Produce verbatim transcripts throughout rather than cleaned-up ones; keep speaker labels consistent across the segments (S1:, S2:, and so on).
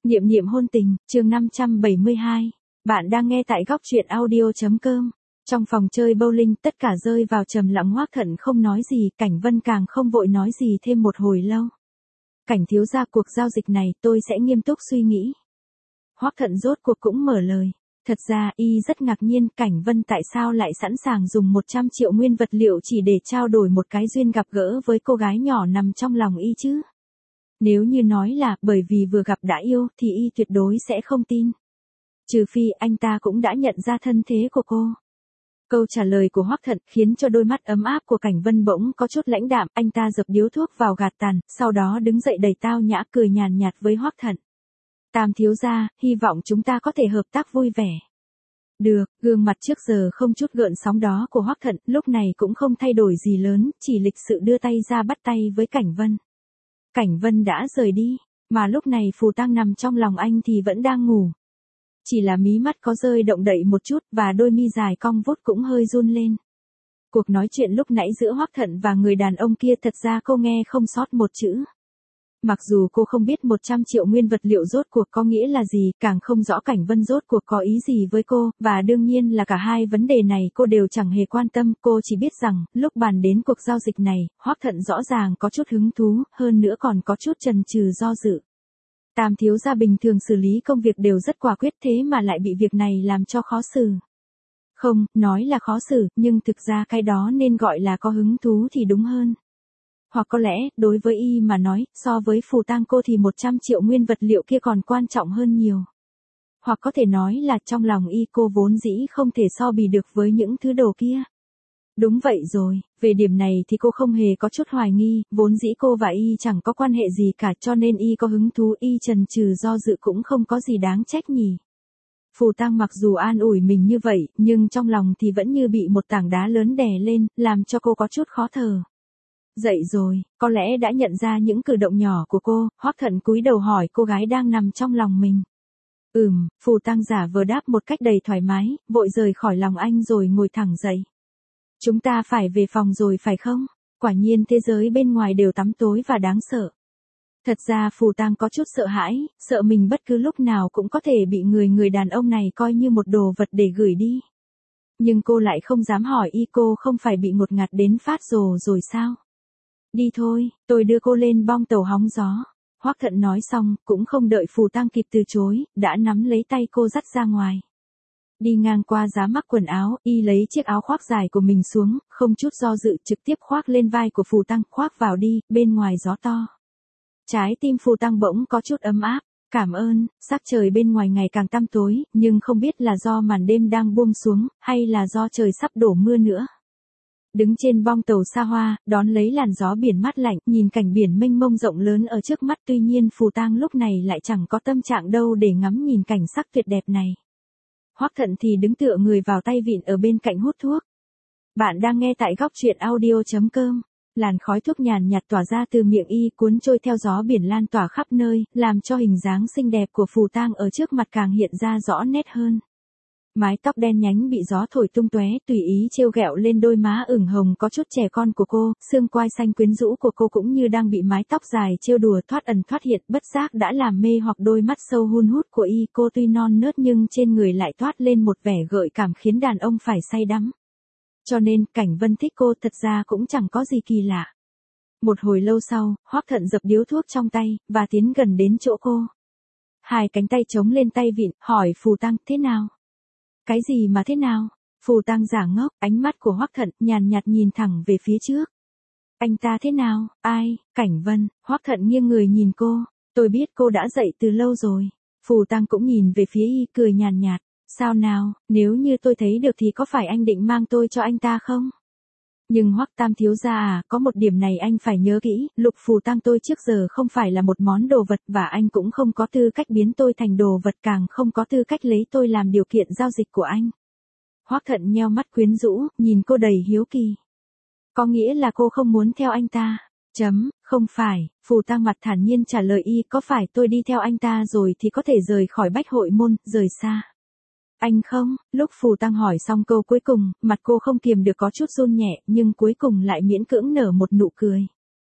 S1: Niệm niệm hôn tình, chương năm trăm bảy mươi hai. Bạn đang nghe tại góc truyện audio.com. Trong phòng chơi bowling tất cả rơi vào trầm lặng, Hoắc Thận không nói gì, Cảnh Vân càng không vội nói gì thêm một hồi lâu. Cảnh thiếu gia, cuộc giao dịch này tôi sẽ nghiêm túc suy nghĩ. Hoắc Thận rốt cuộc cũng mở lời. Thật ra y rất ngạc nhiên Cảnh Vân tại sao lại sẵn sàng dùng một trăm triệu nguyên vật liệu chỉ để trao đổi một cái duyên gặp gỡ với cô gái nhỏ nằm trong lòng y chứ. Nếu như nói là bởi vì vừa gặp đã yêu thì y tuyệt đối sẽ không tin. Trừ phi anh ta cũng đã nhận ra thân thế của cô. Câu trả lời của Hoắc Thận khiến cho đôi mắt ấm áp của Cảnh Vân bỗng có chút lãnh đạm, anh ta dập điếu thuốc vào gạt tàn, sau đó đứng dậy đầy tao nhã cười nhàn nhạt với Hoắc Thận. Tam thiếu gia, hy vọng chúng ta có thể hợp tác vui vẻ. Được, gương mặt trước giờ không chút gợn sóng đó của Hoắc Thận lúc này cũng không thay đổi gì lớn, chỉ lịch sự đưa tay ra bắt tay với Cảnh Vân. Cảnh Vân đã rời đi, mà lúc này Phù Tăng nằm trong lòng anh thì vẫn đang ngủ. Chỉ là mí mắt có rơi động đậy một chút và đôi mi dài cong vút cũng hơi run lên. Cuộc nói chuyện lúc nãy giữa Hoắc Thận và người đàn ông kia thật ra cô nghe không sót một chữ. Mặc dù cô không biết một trăm triệu nguyên vật liệu rốt cuộc có nghĩa là gì, càng không rõ Cảnh Vân rốt cuộc có ý gì với cô, và đương nhiên là cả hai vấn đề này cô đều chẳng hề quan tâm, cô chỉ biết rằng, lúc bàn đến cuộc giao dịch này, Hoắc Thận rõ ràng có chút hứng thú, hơn nữa còn có chút chần chừ do dự. Tam thiếu gia bình thường xử lý công việc đều rất quả quyết, thế mà lại bị việc này làm cho khó xử. Không, nói là khó xử, nhưng thực ra cái đó nên gọi là có hứng thú thì đúng hơn. Hoặc có lẽ, đối với y mà nói, so với Phù Tang cô thì một trăm triệu nguyên vật liệu kia còn quan trọng hơn nhiều. Hoặc có thể nói là trong lòng y cô vốn dĩ không thể so bì được với những thứ đồ kia. Đúng vậy rồi, về điểm này thì cô không hề có chút hoài nghi, vốn dĩ cô và y chẳng có quan hệ gì cả, cho nên y có hứng thú, y chần chừ do dự cũng không có gì đáng trách nhỉ. Phù Tang mặc dù an ủi mình như vậy, nhưng trong lòng thì vẫn như bị một tảng đá lớn đè lên, làm cho cô có chút khó thở. Dậy rồi, có lẽ đã nhận ra những cử động nhỏ của cô, Hoắc Thận cúi đầu hỏi cô gái đang nằm trong lòng mình. Ừm, Phù Tang giả vờ đáp một cách đầy thoải mái, vội rời khỏi lòng anh rồi ngồi thẳng dậy. Chúng ta phải về phòng rồi phải không? Quả nhiên thế giới bên ngoài đều tăm tối và đáng sợ. Thật ra Phù Tang có chút sợ hãi, sợ mình bất cứ lúc nào cũng có thể bị người người đàn ông này coi như một đồ vật để gửi đi. Nhưng cô lại không dám hỏi y, cô không phải bị ngột ngạt đến phát rồ rồi sao? Đi thôi, tôi đưa cô lên bong tàu hóng gió. Hoắc Thận nói xong, cũng không đợi Phù Tang kịp từ chối, đã nắm lấy tay cô dắt ra ngoài. Đi ngang qua giá mắc quần áo, y lấy chiếc áo khoác dài của mình xuống, không chút do dự trực tiếp khoác lên vai của Phù Tang, khoác vào đi, bên ngoài gió to. Trái tim Phù Tang bỗng có chút ấm áp. Cảm ơn, sắc trời bên ngoài ngày càng tăm tối, nhưng không biết là do màn đêm đang buông xuống, hay là do trời sắp đổ mưa nữa. Đứng trên bong tàu xa hoa, đón lấy làn gió biển mát lạnh, nhìn cảnh biển mênh mông rộng lớn ở trước mắt, tuy nhiên Phù Tang lúc này lại chẳng có tâm trạng đâu để ngắm nhìn cảnh sắc tuyệt đẹp này. Hoắc Thận thì đứng tựa người vào tay vịn ở bên cạnh hút thuốc. Bạn đang nghe tại góc truyện audio.com. Làn khói thuốc nhàn nhạt tỏa ra từ miệng y, cuốn trôi theo gió biển lan tỏa khắp nơi, làm cho hình dáng xinh đẹp của Phù Tang ở trước mặt càng hiện ra rõ nét hơn. Mái tóc đen nhánh bị gió thổi tung tóe, tùy ý trêu ghẹo lên đôi má ửng hồng có chút trẻ con của cô, xương quai xanh quyến rũ của cô cũng như đang bị mái tóc dài trêu đùa thoát ẩn thoát hiện, bất giác đã làm mê hoặc đôi mắt sâu hun hút của y. Cô tuy non nớt nhưng trên người lại toát lên một vẻ gợi cảm khiến đàn ông phải say đắm. Cho nên, Cảnh Vân thích cô thật ra cũng chẳng có gì kỳ lạ. Một hồi lâu sau, Hoắc Thận dập điếu thuốc trong tay, và tiến gần đến chỗ cô. Hai cánh tay chống lên tay vịn, hỏi Phù Tang, thế nào? Cái gì mà thế nào? Phù Tang giả ngốc, ánh mắt của Hoắc Thận nhàn nhạt nhìn thẳng về phía trước. Anh ta thế nào? Ai? Cảnh Vân. Hoắc Thận nghiêng người nhìn cô. Tôi biết cô đã dậy từ lâu rồi. Phù Tang cũng nhìn về phía y, cười nhàn nhạt. Sao nào, nếu như tôi thấy được thì có phải anh định mang tôi cho anh ta không? Nhưng Hoắc Tam thiếu gia à, có một điểm này anh phải nhớ kỹ, Lục Phù Tang tôi trước giờ không phải là một món đồ vật, và anh cũng không có tư cách biến tôi thành đồ vật, càng không có tư cách lấy tôi làm điều kiện giao dịch của anh. Hoắc Thận nheo mắt quyến rũ, nhìn cô đầy hiếu kỳ. Có nghĩa là cô không muốn theo anh ta? Chấm, không phải, Phù Tang mặt thản nhiên trả lời y, có phải tôi đi theo anh ta rồi thì có thể rời khỏi Bách Hội Môn, rời xa. Anh không? Lúc Phù Tang hỏi xong câu cuối cùng, mặt cô không kiềm được có chút run nhẹ, nhưng cuối cùng lại miễn cưỡng nở một nụ cười.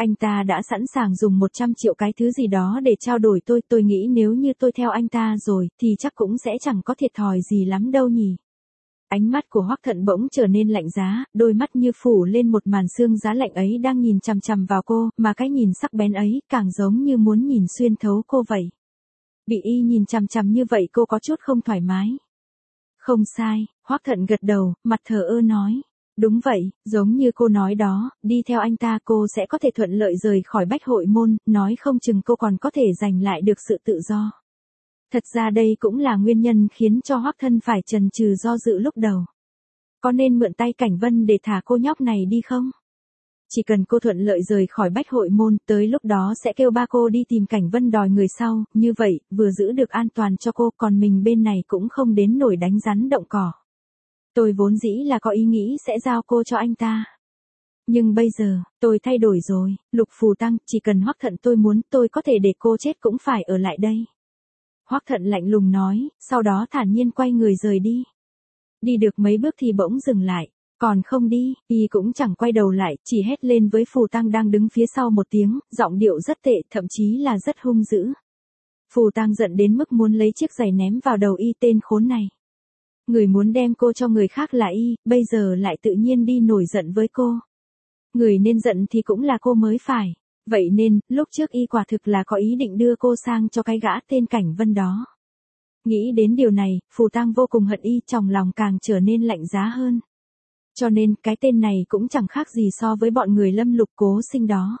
S1: Anh ta đã sẵn sàng dùng một trăm triệu cái thứ gì đó để trao đổi tôi, tôi nghĩ nếu như tôi theo anh ta rồi, thì chắc cũng sẽ chẳng có thiệt thòi gì lắm đâu nhỉ. Ánh mắt của Hoắc Thận bỗng trở nên lạnh giá, đôi mắt như phủ lên một màn sương giá lạnh ấy đang nhìn chằm chằm vào cô, mà cái nhìn sắc bén ấy càng giống như muốn nhìn xuyên thấu cô vậy. Bị y nhìn chằm chằm như vậy cô có chút không thoải mái. Không sai, Hoắc Thận gật đầu, mặt thờ ơ nói. Đúng vậy, giống như cô nói đó, đi theo anh ta cô sẽ có thể thuận lợi rời khỏi Bách Hội Môn, nói không chừng cô còn có thể giành lại được sự tự do. Thật ra đây cũng là nguyên nhân khiến cho Hoắc Thân phải chần chừ do dự lúc đầu. Có nên mượn tay Cảnh Vân để thả cô nhóc này đi không? Chỉ cần cô thuận lợi rời khỏi Bách Hội Môn, tới lúc đó sẽ kêu ba cô đi tìm Cảnh Vân đòi người sau, như vậy, vừa giữ được an toàn cho cô, còn mình bên này cũng không đến nổi đánh rắn động cỏ. Tôi vốn dĩ là có ý nghĩ sẽ giao cô cho anh ta. Nhưng bây giờ, tôi thay đổi rồi, Lục Phù Tăng, chỉ cần Hoắc Thận tôi muốn, tôi có thể để cô chết cũng phải ở lại đây. Hoắc Thận lạnh lùng nói, sau đó thản nhiên quay người rời đi. Đi được mấy bước thì bỗng dừng lại, còn không đi, y cũng chẳng quay đầu lại, chỉ hét lên với Phù Tăng đang đứng phía sau một tiếng, giọng điệu rất tệ, thậm chí là rất hung dữ. Phù Tăng giận đến mức muốn lấy chiếc giày ném vào đầu y, tên khốn này. Người muốn đem cô cho người khác là y, bây giờ lại tự nhiên đi nổi giận với cô. Người nên giận thì cũng là cô mới phải. Vậy nên, lúc trước y quả thực là có ý định đưa cô sang cho cái gã tên Cảnh Vân đó. Nghĩ đến điều này, Phù Tăng vô cùng hận y, trong lòng càng trở nên lạnh giá hơn. Cho nên, cái tên này cũng chẳng khác gì so với bọn người Lâm Lục Cố Sinh đó.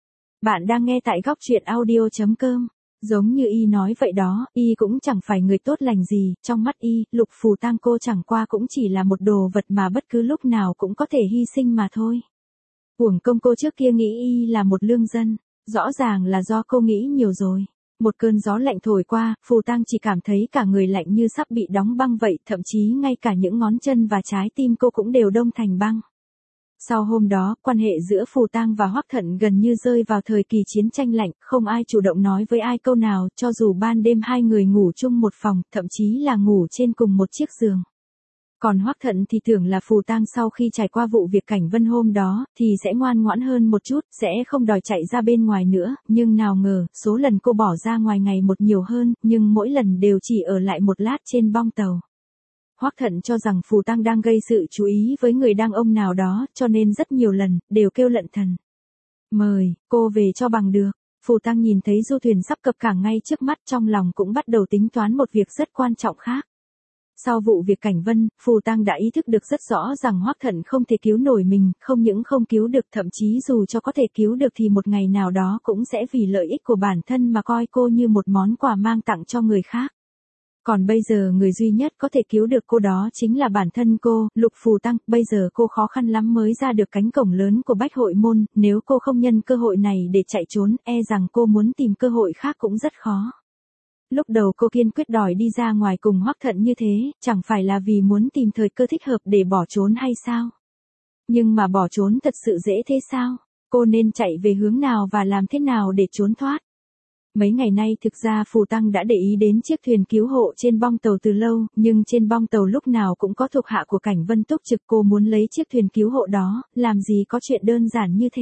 S1: Bạn đang nghe tại góc truyện audio chấm com. Giống như y nói vậy đó, y cũng chẳng phải người tốt lành gì, trong mắt y, Lục Phù Tăng cô chẳng qua cũng chỉ là một đồ vật mà bất cứ lúc nào cũng có thể hy sinh mà thôi. Uổng công cô trước kia nghĩ y là một lương dân, rõ ràng là do cô nghĩ nhiều rồi. Một cơn gió lạnh thổi qua, Phù Tăng chỉ cảm thấy cả người lạnh như sắp bị đóng băng vậy, thậm chí ngay cả những ngón chân và trái tim cô cũng đều đông thành băng. Sau hôm đó, quan hệ giữa Phù Tăng và Hoắc Thận gần như rơi vào thời kỳ chiến tranh lạnh, không ai chủ động nói với ai câu nào, cho dù ban đêm hai người ngủ chung một phòng, thậm chí là ngủ trên cùng một chiếc giường. Còn Hoắc Thận thì tưởng là Phù Tăng sau khi trải qua vụ việc Cảnh Vân hôm đó, thì sẽ ngoan ngoãn hơn một chút, sẽ không đòi chạy ra bên ngoài nữa, nhưng nào ngờ, số lần cô bỏ ra ngoài ngày một nhiều hơn, nhưng mỗi lần đều chỉ ở lại một lát trên bong tàu. Hoắc Thận cho rằng Phù Tăng đang gây sự chú ý với người đàn ông nào đó, cho nên rất nhiều lần, đều kêu lận thần. Mời, cô về cho bằng được. Phù Tăng nhìn thấy du thuyền sắp cập cảng ngay trước mắt, trong lòng cũng bắt đầu tính toán một việc rất quan trọng khác. Sau vụ việc Cảnh Vân, Phù Tăng đã ý thức được rất rõ rằng Hoắc Thận không thể cứu nổi mình, không những không cứu được, thậm chí dù cho có thể cứu được thì một ngày nào đó cũng sẽ vì lợi ích của bản thân mà coi cô như một món quà mang tặng cho người khác. Còn bây giờ người duy nhất có thể cứu được cô đó chính là bản thân cô, Lục Phù Tăng, bây giờ cô khó khăn lắm mới ra được cánh cổng lớn của Bách Hội Môn, nếu cô không nhân cơ hội này để chạy trốn, e rằng cô muốn tìm cơ hội khác cũng rất khó. Lúc đầu cô kiên quyết đòi đi ra ngoài cùng Hoắc Thận như thế, chẳng phải là vì muốn tìm thời cơ thích hợp để bỏ trốn hay sao? Nhưng mà bỏ trốn thật sự dễ thế sao? Cô nên chạy về hướng nào và làm thế nào để trốn thoát? Mấy ngày nay thực ra Phù Tăng đã để ý đến chiếc thuyền cứu hộ trên bong tàu từ lâu, nhưng trên bong tàu lúc nào cũng có thuộc hạ của Cảnh Vân túc trực, cô muốn lấy chiếc thuyền cứu hộ đó, làm gì có chuyện đơn giản như thế.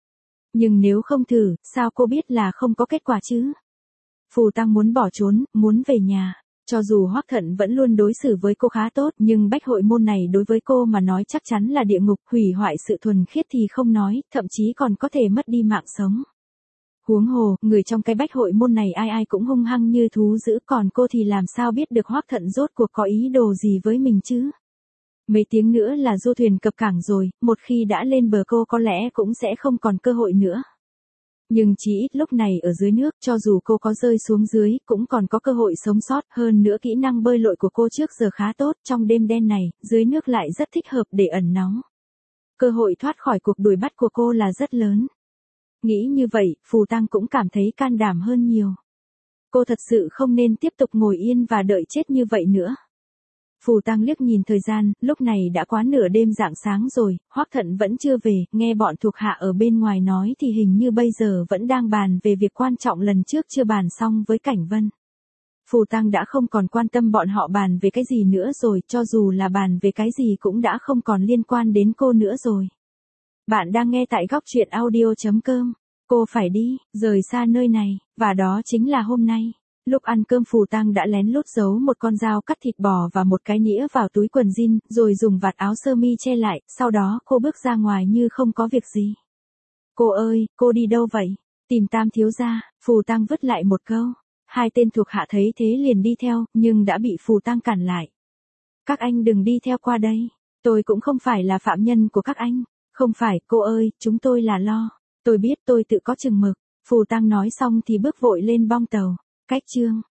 S1: Nhưng nếu không thử, sao cô biết là không có kết quả chứ? Phù Tăng muốn bỏ trốn, muốn về nhà. Cho dù Hoắc Thận vẫn luôn đối xử với cô khá tốt, nhưng Bách Hội Môn này đối với cô mà nói chắc chắn là địa ngục, hủy hoại sự thuần khiết thì không nói, thậm chí còn có thể mất đi mạng sống. Huống hồ, người trong cái Bách Hội Môn này ai ai cũng hung hăng như thú dữ, còn cô thì làm sao biết được Hoắc Thận rốt cuộc có ý đồ gì với mình chứ? Mấy tiếng nữa là du thuyền cập cảng rồi, một khi đã lên bờ cô có lẽ cũng sẽ không còn cơ hội nữa. Nhưng chỉ ít lúc này ở dưới nước, cho dù cô có rơi xuống dưới, cũng còn có cơ hội sống sót, hơn nữa kỹ năng bơi lội của cô trước giờ khá tốt, trong đêm đen này, dưới nước lại rất thích hợp để ẩn náu. Cơ hội thoát khỏi cuộc đuổi bắt của cô là rất lớn. Nghĩ như vậy, Phù Tăng cũng cảm thấy can đảm hơn nhiều. Cô thật sự không nên tiếp tục ngồi yên và đợi chết như vậy nữa. Phù Tăng liếc nhìn thời gian, lúc này đã quá nửa đêm rạng sáng rồi, Hoắc Thận vẫn chưa về, nghe bọn thuộc hạ ở bên ngoài nói thì hình như bây giờ vẫn đang bàn về việc quan trọng lần trước chưa bàn xong với Cảnh Vân. Phù Tăng đã không còn quan tâm bọn họ bàn về cái gì nữa rồi, cho dù là bàn về cái gì cũng đã không còn liên quan đến cô nữa rồi. Bạn đang nghe tại góc truyện audio chấm com. Cô phải đi, rời xa nơi này, và đó chính là hôm nay. Lúc ăn cơm Phù Tăng đã lén lút giấu một con dao cắt thịt bò và một cái nĩa vào túi quần jean, rồi dùng vạt áo sơ mi che lại, sau đó cô bước ra ngoài như không có việc gì. Cô ơi, cô đi đâu vậy? Tìm Tam thiếu gia, Phù Tăng vứt lại một câu. Hai tên thuộc hạ thấy thế liền đi theo, nhưng đã bị Phù Tăng cản lại. Các anh đừng đi theo qua đây. Tôi cũng không phải là phạm nhân của các anh. Không phải, cô ơi, chúng tôi là lo. Tôi biết tôi tự có chừng mực. Phù Tăng nói xong thì bước vội lên bong tàu. Cách chương